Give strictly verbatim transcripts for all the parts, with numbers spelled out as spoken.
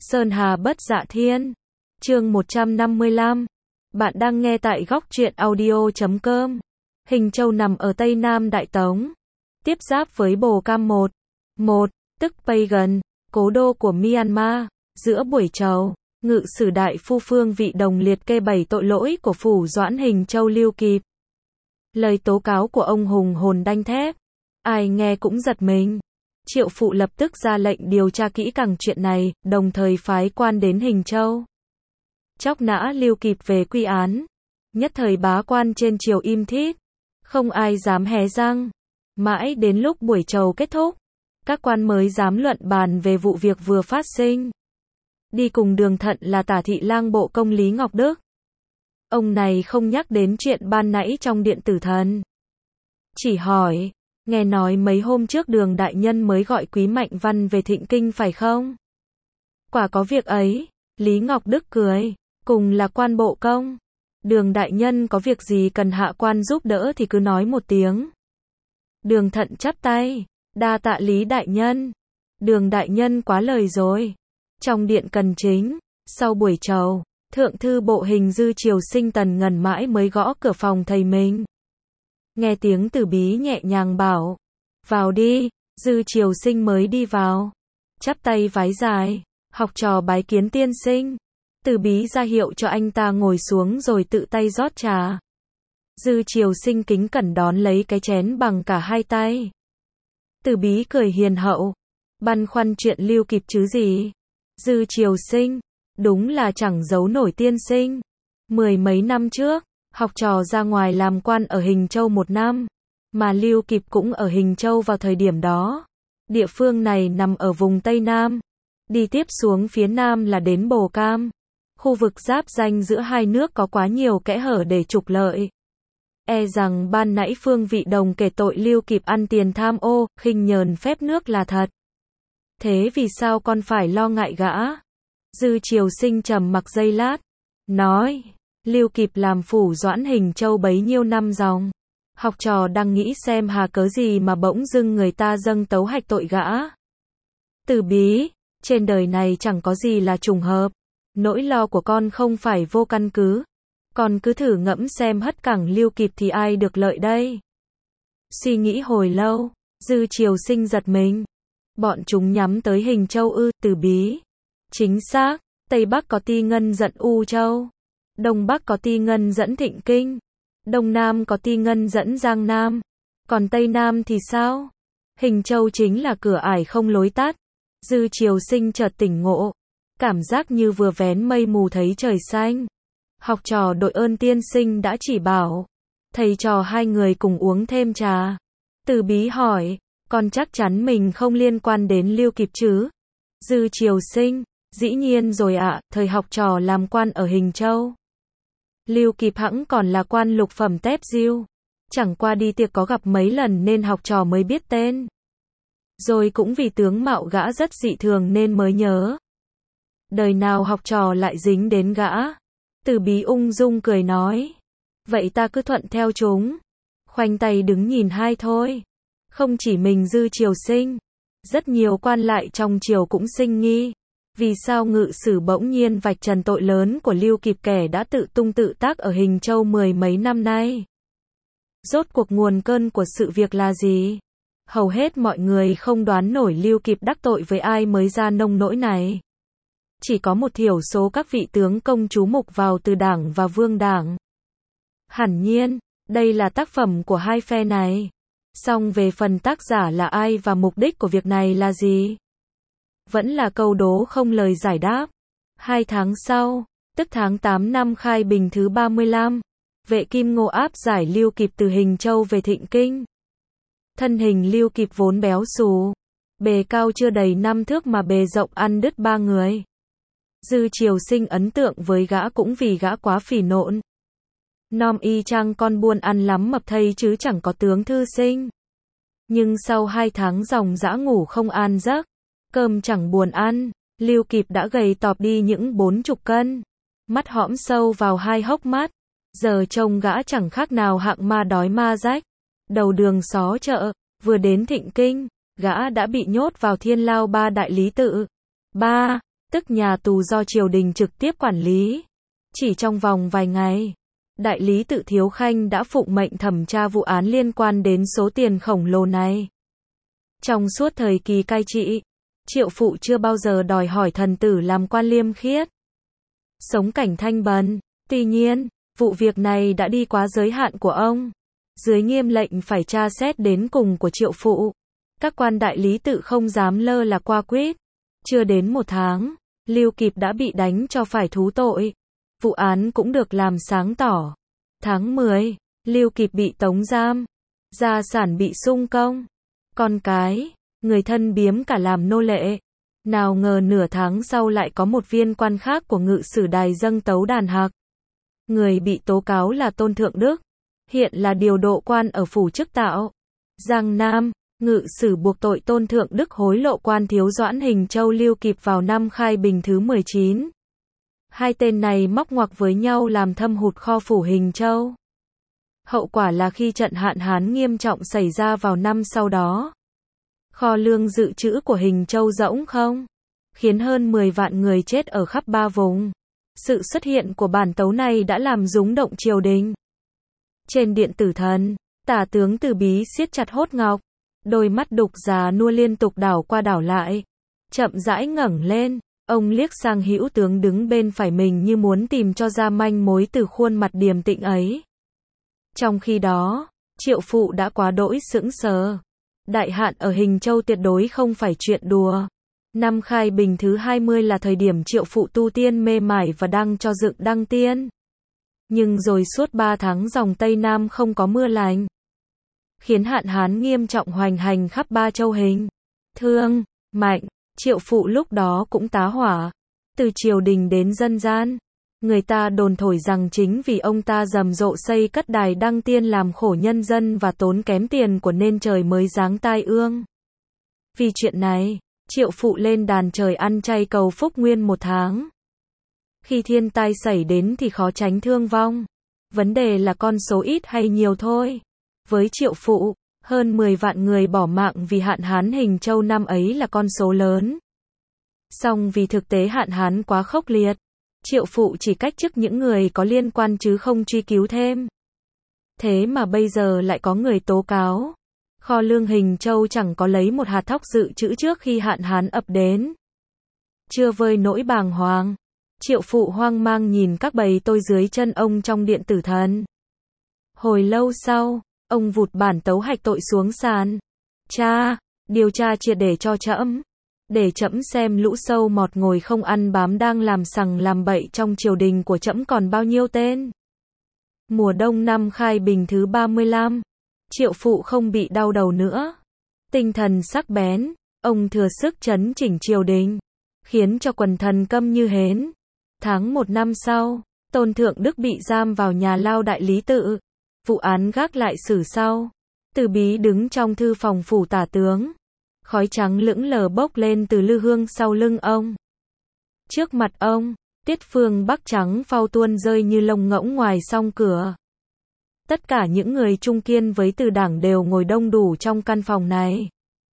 Sơn Hà Bất Dạ Thiên. Chương một trăm năm mươi lăm. Bạn đang nghe tại góc truyện audio chấm com. Hình Châu nằm ở Tây Nam Đại Tống, tiếp giáp với Bồ Cam một, một, tức Pagan, cố đô của Myanmar. Giữa buổi chầu, ngự sử đại phu Phương Vị Đồng liệt kê bảy tội lỗi của phủ doãn Hình Châu Lưu Kịp. Lời tố cáo của ông hùng hồn đanh thép, ai nghe cũng giật mình. Triệu Phụ lập tức ra lệnh điều tra kỹ càng chuyện này, đồng thời phái quan đến Hình Châu chóc nã Lưu Kịp về quy án. Nhất thời bá quan trên triều im thít, không ai dám hé răng. Mãi đến lúc buổi chầu kết thúc, các quan mới dám luận bàn về vụ việc vừa phát sinh. Đi cùng Đường Thận là Tả Thị Lang Bộ Công Lý Ngọc Đức. Ông này không nhắc đến chuyện ban nãy trong điện tử thần, chỉ hỏi, nghe nói mấy hôm trước Đường đại nhân mới gọi Quý Mạnh Văn về Thịnh Kinh phải không? Quả có việc ấy. Lý Ngọc Đức cười, cùng là quan bộ công, Đường đại nhân có việc gì cần hạ quan giúp đỡ thì cứ nói một tiếng. Đường Thận chắp tay, đa tạ Lý đại nhân. Đường đại nhân quá lời rồi. Trong điện cần chính, sau buổi chầu, thượng thư bộ Hình Dư Triều Sinh Tần ngần mãi mới gõ cửa phòng thầy mình. Nghe tiếng Từ Bí nhẹ nhàng bảo, vào đi. Dư Triều Sinh mới đi vào, chắp tay vái dài, học trò bái kiến tiên sinh. Từ Bí ra hiệu cho anh ta ngồi xuống rồi tự tay rót trà. Dư Triều Sinh kính cẩn đón lấy cái chén bằng cả hai tay. Từ Bí cười hiền hậu, băn khoăn chuyện Lưu Kịp chứ gì. Dư Triều Sinh, đúng là chẳng giấu nổi tiên sinh. Mười mấy năm trước, học trò ra ngoài làm quan ở Hình Châu một năm, mà Lưu Kịp cũng ở Hình Châu vào thời điểm đó. Địa phương này nằm ở vùng Tây Nam, đi tiếp xuống phía Nam là đến Bồ Cam. Khu vực giáp ranh giữa hai nước có quá nhiều kẽ hở để trục lợi. E rằng ban nãy Phương Vị Đồng kể tội Lưu Kịp ăn tiền tham ô, khinh nhờn phép nước là thật. Thế vì sao con phải lo ngại gã? Dư Triều Sinh trầm mặc giây lát, nói, Lưu Kịp làm phủ doãn Hình Châu bấy nhiêu năm dòng. Học trò đang nghĩ xem hà cớ gì mà bỗng dưng người ta dâng tấu hạch tội gã. Từ Bí, trên đời này chẳng có gì là trùng hợp. Nỗi lo của con không phải vô căn cứ. Con cứ thử ngẫm xem hất cẳng Lưu Kịp thì ai được lợi đây? Suy nghĩ hồi lâu, Dư Triều Sinh giật mình. Bọn chúng nhắm tới Hình Châu ư? Từ Bí, chính xác. Tây Bắc có Ti Ngân dẫn U Châu, Đông Bắc có Ti Ngân dẫn Thịnh Kinh, Đông Nam có Ti Ngân dẫn Giang Nam. Còn Tây Nam thì sao? Hình Châu chính là cửa ải không lối tắt. Dư Triều Sinh chợt tỉnh ngộ, cảm giác như vừa vén mây mù thấy trời xanh. Học trò đội ơn tiên sinh đã chỉ bảo. Thầy trò hai người cùng uống thêm trà. Từ Bí hỏi, con chắc chắn mình không liên quan đến Lưu Kịp chứ? Dư Triều Sinh, dĩ nhiên rồi ạ, thời học trò làm quan ở Hình Châu, Lưu Kịp hẵng còn là quan lục phẩm tép diêu. Chẳng qua đi tiệc có gặp mấy lần nên học trò mới biết tên. Rồi cũng vì tướng mạo gã rất dị thường nên mới nhớ. Đời nào học trò lại dính đến gã? Từ Bí ung dung cười nói, vậy ta cứ thuận theo chúng. Khoanh tay đứng nhìn hai thôi. Không chỉ mình Dư Triều Sinh, rất nhiều quan lại trong triều cũng sinh nghi. Vì sao ngự sử bỗng nhiên vạch trần tội lớn của Lưu Kịp, kẻ đã tự tung tự tác ở Hình Châu mười mấy năm nay? Rốt cuộc nguồn cơn của sự việc là gì? Hầu hết mọi người không đoán nổi Lưu Kịp đắc tội với ai mới ra nông nỗi này. Chỉ có một thiểu số các vị tướng công chú mục vào từ đảng và vương đảng. Hẳn nhiên, đây là tác phẩm của hai phe này. Song về phần tác giả là ai và mục đích của việc này là gì? Vẫn là câu đố không lời giải đáp. Hai tháng sau, tức tháng tám năm Khai Bình thứ ba mươi lăm, Vệ Kim Ngô áp giải Lưu Kịp từ Hình Châu về Thịnh Kinh. Thân hình Lưu Kịp vốn béo xù, bề cao chưa đầy năm thước mà bề rộng ăn đứt ba người. Dư Triều Sinh ấn tượng với gã cũng vì gã quá phì nộn. Nom y chang con buôn ăn lắm mập thây chứ chẳng có tướng thư sinh. Nhưng sau hai tháng ròng rã ngủ không an giấc, cơm chẳng buồn ăn, Lưu Kịp đã gầy tọp đi những bốn chục cân. Mắt hõm sâu vào hai hốc mắt. Giờ trông gã chẳng khác nào hạng ma đói ma rách. Đầu đường xó chợ, vừa đến Thịnh Kinh, gã đã bị nhốt vào Thiên Lao Ba Đại Lý Tự. Ba, tức nhà tù do triều đình trực tiếp quản lý. Chỉ trong vòng vài ngày, đại lý tự Thiếu Khanh đã phụng mệnh thẩm tra vụ án liên quan đến số tiền khổng lồ này. Trong suốt thời kỳ cai trị, Triệu Phụ chưa bao giờ đòi hỏi thần tử làm quan liêm khiết, sống cảnh thanh bần. Tuy nhiên, vụ việc này đã đi quá giới hạn của ông. Dưới nghiêm lệnh phải tra xét đến cùng của Triệu Phụ, các quan đại lý tự không dám lơ là qua quýt. Chưa đến một tháng, Lưu Kịp đã bị đánh cho phải thú tội. Vụ án cũng được làm sáng tỏ. Tháng mười, Lưu Kịp bị tống giam, gia sản bị sung công, con cái, người thân biếm cả làm nô lệ. Nào ngờ nửa tháng sau lại có một viên quan khác của ngự sử đài dâng tấu đàn hạc. Người bị tố cáo là Tôn Thượng Đức, hiện là điều độ quan ở phủ Chức Tạo, Giang Nam. Ngự sử buộc tội Tôn Thượng Đức hối lộ quan thiếu doãn Hình Châu Lưu Kịp vào năm Khai Bình thứ mười chín. Hai tên này móc ngoặc với nhau làm thâm hụt kho phủ Hình Châu. Hậu quả là khi trận hạn hán nghiêm trọng xảy ra vào năm sau đó, kho lương dự trữ của Hình Châu rỗng không, khiến hơn mười vạn người chết ở khắp ba vùng. Sự xuất hiện của bản tấu này đã làm rúng động triều đình. Trên điện tử thần, tả tướng Từ Bí siết chặt hốt ngọc, đôi mắt đục già nua liên tục đảo qua đảo lại, chậm rãi ngẩng lên, ông liếc sang hữu tướng đứng bên phải mình như muốn tìm cho ra manh mối từ khuôn mặt điềm tĩnh ấy. Trong khi đó, Triệu Phụ đã quá đỗi sững sờ. Đại hạn ở Hình Châu tuyệt đối không phải chuyện đùa. Năm Khai Bình thứ hai mươi là thời điểm Triệu Phụ tu tiên mê mải và đang cho dựng đăng tiên. Nhưng rồi suốt ba tháng dòng Tây Nam không có mưa lành, khiến hạn hán nghiêm trọng hoành hành khắp ba châu Hình, Thương, Mạnh. Triệu Phụ lúc đó cũng tá hỏa. Từ triều đình đến dân gian, người ta đồn thổi rằng chính vì ông ta rầm rộ xây cất đài đăng tiên làm khổ nhân dân và tốn kém tiền của nên trời mới giáng tai ương. Vì chuyện này, Triệu Phụ lên đàn trời ăn chay cầu phúc nguyên một tháng. Khi thiên tai xảy đến thì khó tránh thương vong. Vấn đề là con số ít hay nhiều thôi. Với Triệu Phụ, hơn mười vạn người bỏ mạng vì hạn hán Hình Châu năm ấy là con số lớn. Song vì thực tế hạn hán quá khốc liệt, Triệu Phụ chỉ cách chức những người có liên quan chứ không truy cứu thêm. Thế mà bây giờ lại có người tố cáo, kho lương Hình Châu chẳng có lấy một hạt thóc dự trữ trước khi hạn hán ập đến. Chưa vơi nỗi bàng hoàng, Triệu Phụ hoang mang nhìn các bầy tôi dưới chân ông trong điện tử thần. Hồi lâu sau, ông vụt bản tấu hạch tội xuống sàn. Cha, điều tra triệt để cho trẫm, để trẫm xem lũ sâu mọt ngồi không ăn bám đang làm sằng làm bậy trong triều đình của trẫm còn bao nhiêu tên. Mùa đông năm Khai Bình thứ ba mươi lăm, Triệu Phụ không bị đau đầu nữa. Tinh thần sắc bén, ông thừa sức trấn chỉnh triều đình, khiến cho quần thần câm như hến. Tháng một năm sau, Tôn Thượng Đức bị giam vào nhà lao đại lý tự. Vụ án gác lại xử sau. Từ Bí đứng trong thư phòng phủ tả tướng. Khói trắng lững lờ bốc lên từ lư hương sau lưng ông. Trước mặt ông, tiết phương bắc trắng phau tuôn rơi như lông ngỗng ngoài song cửa. Tất cả những người trung kiên với Từ đảng đều ngồi đông đủ trong căn phòng này.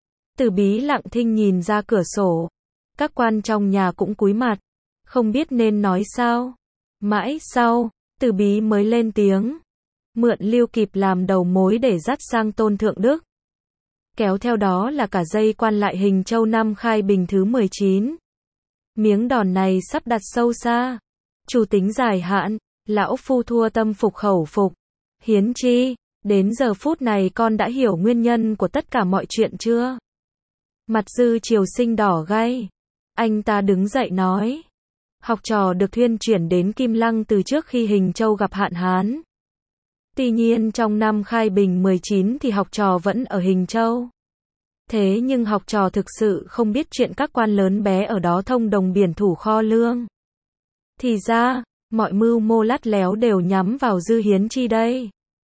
Từ Bí lặng thinh nhìn ra cửa sổ. Các quan trong nhà cũng cúi mặt, không biết nên nói sao. Mãi sau, Từ Bí mới lên tiếng. Mượn Lưu Kịp làm đầu mối để dắt sang Tôn Thượng Đức. Kéo theo đó là cả dây quan lại Hình Châu năm Khai Bình thứ mười chín. Miếng đòn này sắp đặt sâu xa. Chủ tính dài hạn, lão phu thua tâm phục khẩu phục. Hiến chi, đến giờ phút này con đã hiểu nguyên nhân của tất cả mọi chuyện chưa? Mặt Dư Triều Sinh đỏ gay. Anh ta đứng dậy nói. Học trò được thuyên chuyển đến Kim Lăng từ trước khi Hình Châu gặp hạn hán. Tuy nhiên trong năm Khai Bình mười chín thì học trò vẫn ở Hình Châu. Thế nhưng học trò thực sự không biết chuyện các quan lớn bé ở đó thông đồng biển thủ kho lương. Thì ra, mọi mưu mô lắt léo đều nhắm vào Dư Hiến Chi đây.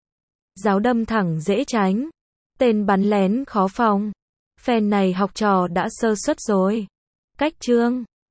Giáo đâm thẳng dễ tránh, tên bắn lén khó phòng. Phen này học trò đã sơ suất rồi. Cách chương